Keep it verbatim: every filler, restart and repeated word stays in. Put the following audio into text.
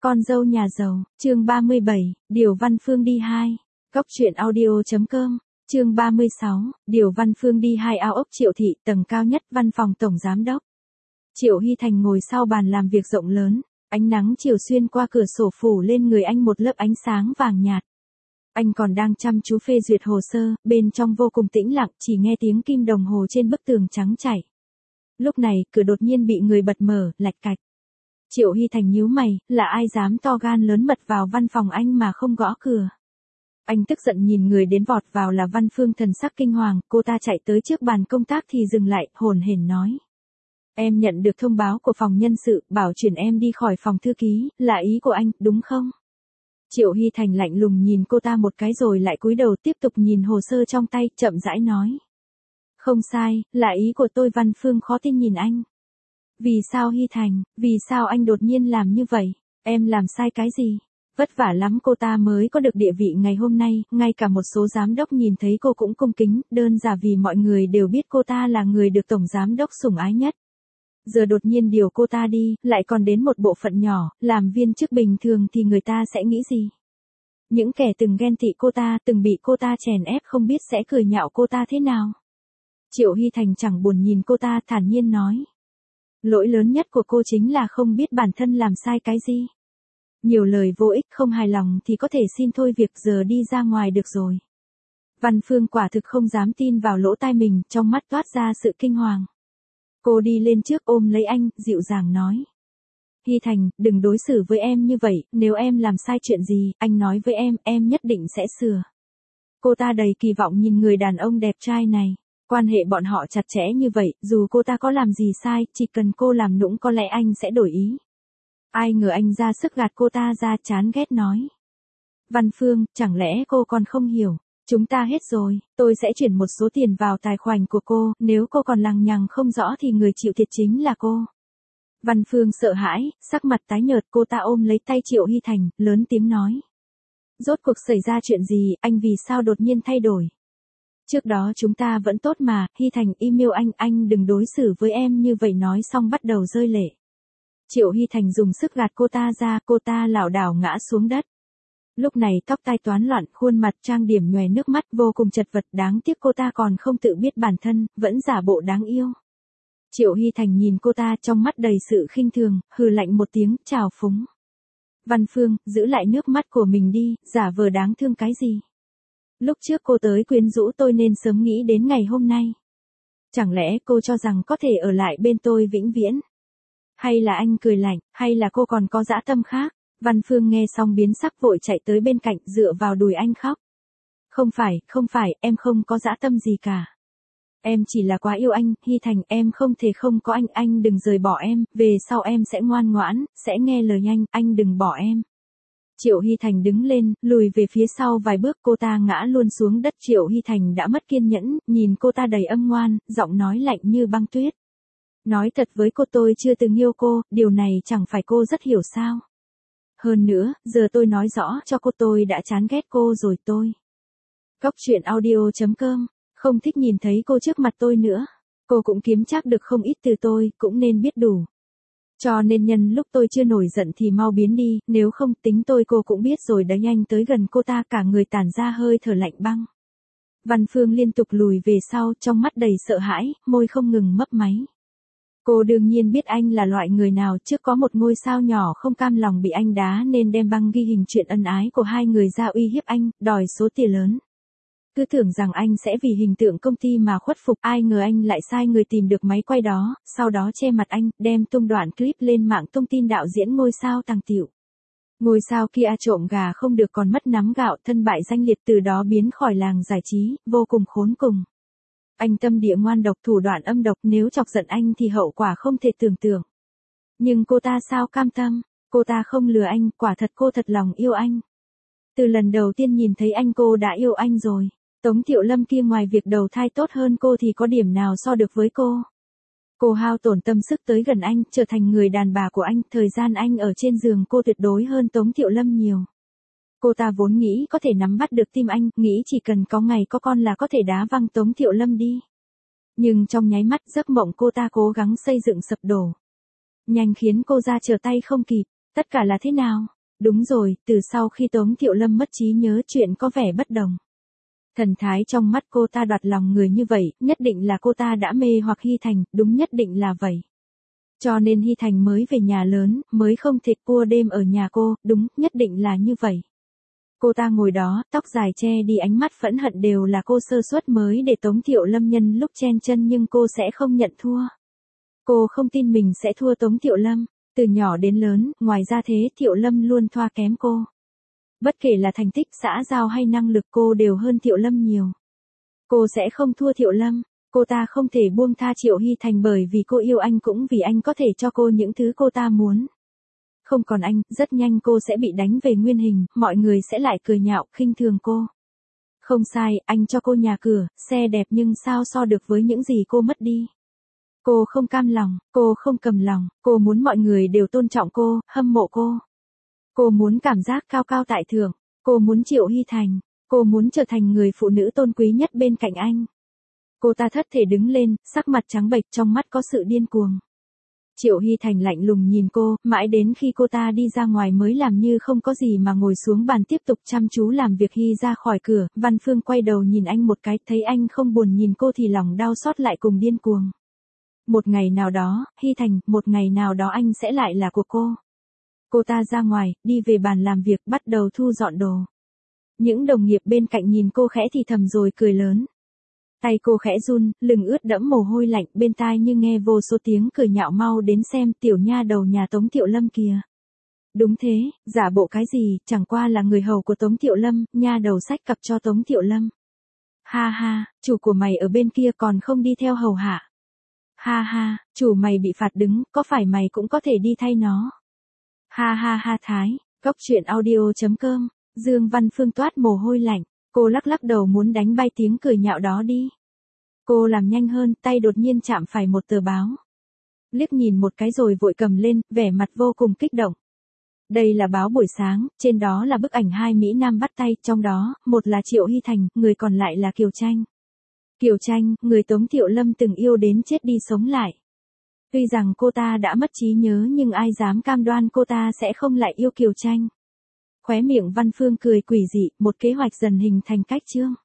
Con dâu nhà giàu, chương ba mươi bảy, Điều Văn Phương đi hai. Góc truyện audio.com, chương ba mươi sáu, Điều Văn Phương đi hai. Ao ốc Triệu Thị, tầng cao nhất, văn phòng tổng giám đốc. Triệu Hy Thành ngồi sau bàn làm việc rộng lớn, ánh nắng chiều xuyên qua cửa sổ phủ lên người anh một lớp ánh sáng vàng nhạt. Anh còn đang chăm chú phê duyệt hồ sơ, bên trong vô cùng tĩnh lặng, chỉ nghe tiếng kim đồng hồ trên bức tường trắng chảy. Lúc này, cửa đột nhiên bị người bật mở, lạch cạch. Triệu Hy Thành nhíu mày, là ai dám to gan lớn mật vào văn phòng anh mà không gõ cửa. Anh tức giận nhìn người đến vọt vào là Văn Phương, thần sắc kinh hoàng, cô ta chạy tới trước bàn công tác thì dừng lại, hồn hển nói. Em nhận được thông báo của phòng nhân sự, bảo chuyển em đi khỏi phòng thư ký, là ý của anh, đúng không? Triệu Hy Thành lạnh lùng nhìn cô ta một cái rồi lại cúi đầu tiếp tục nhìn hồ sơ trong tay, chậm rãi nói. Không sai, là ý của tôi. Văn Phương khó tin nhìn anh. Vì sao Hy Thành, vì sao anh đột nhiên làm như vậy? Em làm sai cái gì? Vất vả lắm cô ta mới có được địa vị ngày hôm nay, ngay cả một số giám đốc nhìn thấy cô cũng cung kính, đơn giản vì mọi người đều biết cô ta là người được tổng giám đốc sủng ái nhất. Giờ đột nhiên điều cô ta đi, lại còn đến một bộ phận nhỏ, làm viên chức bình thường thì người ta sẽ nghĩ gì? Những kẻ từng ghen tị cô ta, từng bị cô ta chèn ép không biết sẽ cười nhạo cô ta thế nào? Triệu Hy Thành chẳng buồn nhìn cô ta, thản nhiên nói. Lỗi lớn nhất của cô chính là không biết bản thân làm sai cái gì. Nhiều lời vô ích, không hài lòng thì có thể xin thôi việc, giờ đi ra ngoài được rồi. Văn Phương quả thực không dám tin vào lỗ tai mình, trong mắt toát ra sự kinh hoàng. Cô đi lên trước ôm lấy anh, dịu dàng nói. Hy Thành, đừng đối xử với em như vậy, nếu em làm sai chuyện gì, anh nói với em, em nhất định sẽ sửa. Cô ta đầy kỳ vọng nhìn người đàn ông đẹp trai này. Quan hệ bọn họ chặt chẽ như vậy, dù cô ta có làm gì sai, chỉ cần cô làm nũng có lẽ anh sẽ đổi ý. Ai ngờ anh ra sức gạt cô ta ra, chán ghét nói. Văn Phương, chẳng lẽ cô còn không hiểu, chúng ta hết rồi, tôi sẽ chuyển một số tiền vào tài khoản của cô, nếu cô còn lằng nhằng không rõ thì người chịu thiệt chính là cô. Văn Phương sợ hãi, sắc mặt tái nhợt, cô ta ôm lấy tay Triệu Hy Thành, lớn tiếng nói. Rốt cuộc xảy ra chuyện gì, anh vì sao đột nhiên thay đổi? Trước đó chúng ta vẫn tốt mà, Hy Thành, email anh, anh đừng đối xử với em như vậy, nói xong bắt đầu rơi lệ. Triệu Hy Thành dùng sức gạt cô ta ra, cô ta lảo đảo ngã xuống đất. Lúc này tóc tai toán loạn, khuôn mặt trang điểm nhòe nước mắt, vô cùng chật vật, đáng tiếc cô ta còn không tự biết bản thân, vẫn giả bộ đáng yêu. Triệu Hy Thành nhìn cô ta trong mắt đầy sự khinh thường, hừ lạnh một tiếng, chào phúng. Văn Phương, giữ lại nước mắt của mình đi, giả vờ đáng thương cái gì? Lúc trước cô tới quyến rũ tôi nên sớm nghĩ đến ngày hôm nay. Chẳng lẽ cô cho rằng có thể ở lại bên tôi vĩnh viễn? Hay là anh cười lạnh, hay là cô còn có dã tâm khác? Văn Phương nghe xong biến sắc, vội chạy tới bên cạnh, dựa vào đùi anh khóc. Không phải, không phải, em không có dã tâm gì cả. Em chỉ là quá yêu anh, Hy Thành, em không thể không có anh, anh đừng rời bỏ em, về sau em sẽ ngoan ngoãn, sẽ nghe lời anh, anh đừng bỏ em. Triệu Hy Thành đứng lên, lùi về phía sau vài bước, cô ta ngã luôn xuống đất. Triệu Hy Thành đã mất kiên nhẫn, nhìn cô ta đầy âm ngoan, giọng nói lạnh như băng tuyết. Nói thật với cô, tôi chưa từng yêu cô, điều này chẳng phải cô rất hiểu sao? Hơn nữa, giờ tôi nói rõ cho cô, tôi đã chán ghét cô rồi. Tôi Góc truyện audio.com, không thích nhìn thấy cô trước mặt tôi nữa. Cô cũng kiếm chắc được không ít từ tôi, cũng nên biết đủ. Cho nên nhân lúc tôi chưa nổi giận thì mau biến đi, nếu không tính tôi cô cũng biết rồi đấy. Nhanh tới gần cô ta, cả người tản ra hơi thở lạnh băng. Văn Phương liên tục lùi về sau, trong mắt đầy sợ hãi, môi không ngừng mấp máy. Cô đương nhiên biết anh là loại người nào, trước có một ngôi sao nhỏ không cam lòng bị anh đá nên đem băng ghi hình chuyện ân ái của hai người ra uy hiếp anh, đòi số tiền lớn. Cứ tưởng rằng anh sẽ vì hình tượng công ty mà khuất phục, ai ngờ anh lại sai người tìm được máy quay đó, sau đó che mặt anh, đem tung đoạn clip lên mạng tung tin đạo diễn ngôi sao tàng tiểu. Ngôi sao kia trộm gà không được còn mất nắm gạo, thân bại danh liệt, từ đó biến khỏi làng giải trí, vô cùng khốn cùng. Anh tâm địa ngoan độc, thủ đoạn âm độc, nếu chọc giận anh thì hậu quả không thể tưởng tượng. Nhưng cô ta sao cam tâm, cô ta không lừa anh, quả thật cô thật lòng yêu anh. Từ lần đầu tiên nhìn thấy anh cô đã yêu anh rồi. Tống Thiệu Lâm kia ngoài việc đầu thai tốt hơn cô thì có điểm nào so được với cô. Cô hao tổn tâm sức tới gần anh, trở thành người đàn bà của anh, thời gian anh ở trên giường cô tuyệt đối hơn Tống Thiệu Lâm nhiều. Cô ta vốn nghĩ có thể nắm bắt được tim anh, nghĩ chỉ cần có ngày có con là có thể đá văng Tống Thiệu Lâm đi. Nhưng trong nháy mắt giấc mộng cô ta cố gắng xây dựng sập đổ. Nhanh khiến cô ra trở tay không kịp. Tất cả là thế nào? Đúng rồi, từ sau khi Tống Thiệu Lâm mất trí nhớ chuyện có vẻ bất đồng. Thần thái trong mắt cô ta đoạt lòng người như vậy, nhất định là cô ta đã mê hoặc Hy Thành, đúng nhất định là vậy. Cho nên Hy Thành mới về nhà lớn, mới không thể cua đêm ở nhà cô, đúng, nhất định là như vậy. Cô ta ngồi đó, tóc dài che đi ánh mắt phẫn hận đều là cô sơ suất mới để Tống Thiệu Lâm nhân lúc chen chân nhưng cô sẽ không nhận thua. Cô không tin mình sẽ thua Tống Thiệu Lâm, từ nhỏ đến lớn, ngoài ra thế Thiệu Lâm luôn thoa kém cô. Bất kể là thành tích, xã giao hay năng lực cô đều hơn Thiệu Lâm nhiều. Cô sẽ không thua Thiệu Lâm, cô ta không thể buông tha Triệu Hy Thành bởi vì cô yêu anh cũng vì anh có thể cho cô những thứ cô ta muốn. Không còn anh, rất nhanh cô sẽ bị đánh về nguyên hình, mọi người sẽ lại cười nhạo, khinh thường cô. Không sai, anh cho cô nhà cửa, xe đẹp nhưng sao so được với những gì cô mất đi. Cô không cam lòng, cô không cầm lòng, cô muốn mọi người đều tôn trọng cô, hâm mộ cô. Cô muốn cảm giác cao cao tại thượng, cô muốn Triệu Hy Thành, cô muốn trở thành người phụ nữ tôn quý nhất bên cạnh anh. Cô ta thất thể đứng lên, sắc mặt trắng bệch trong mắt có sự điên cuồng. Triệu Hy Thành lạnh lùng nhìn cô, mãi đến khi cô ta đi ra ngoài mới làm như không có gì mà ngồi xuống bàn tiếp tục chăm chú làm việc. Hy ra khỏi cửa, Văn Phương quay đầu nhìn anh một cái, thấy anh không buồn nhìn cô thì lòng đau xót lại cùng điên cuồng. Một ngày nào đó, Hy Thành, một ngày nào đó anh sẽ lại là của cô. Cô ta ra ngoài, đi về bàn làm việc, bắt đầu thu dọn đồ. Những đồng nghiệp bên cạnh nhìn cô khẽ thì thầm rồi cười lớn. Tay cô khẽ run, lưng ướt đẫm mồ hôi lạnh, bên tai như nghe vô số tiếng cười nhạo, mau đến xem, tiểu nha đầu nhà Tống Thiệu Lâm kìa. Đúng thế, giả bộ cái gì, chẳng qua là người hầu của Tống Thiệu Lâm, nha đầu xách cặp cho Tống Thiệu Lâm. Ha ha, chủ của mày ở bên kia còn không đi theo hầu hạ. Ha ha, chủ mày bị phạt đứng, có phải mày cũng có thể đi thay nó. Ha ha ha Thái, góc truyện audio chấm com, Dương Văn Phương toát mồ hôi lạnh, cô lắc lắc đầu muốn đánh bay tiếng cười nhạo đó đi. Cô làm nhanh hơn, tay đột nhiên chạm phải một tờ báo. Liếc nhìn một cái rồi vội cầm lên, vẻ mặt vô cùng kích động. Đây là báo buổi sáng, trên đó là bức ảnh hai Mỹ Nam bắt tay, trong đó, một là Triệu Hy Thành, người còn lại là Kiều Tranh. Kiều Tranh, người Tống Thiệu Lâm từng yêu đến chết đi sống lại. Tuy rằng cô ta đã mất trí nhớ nhưng ai dám cam đoan cô ta sẽ không lại yêu Kiều Tranh. Khóe miệng Văn Phương cười quỷ dị, một kế hoạch dần hình thành cách chương.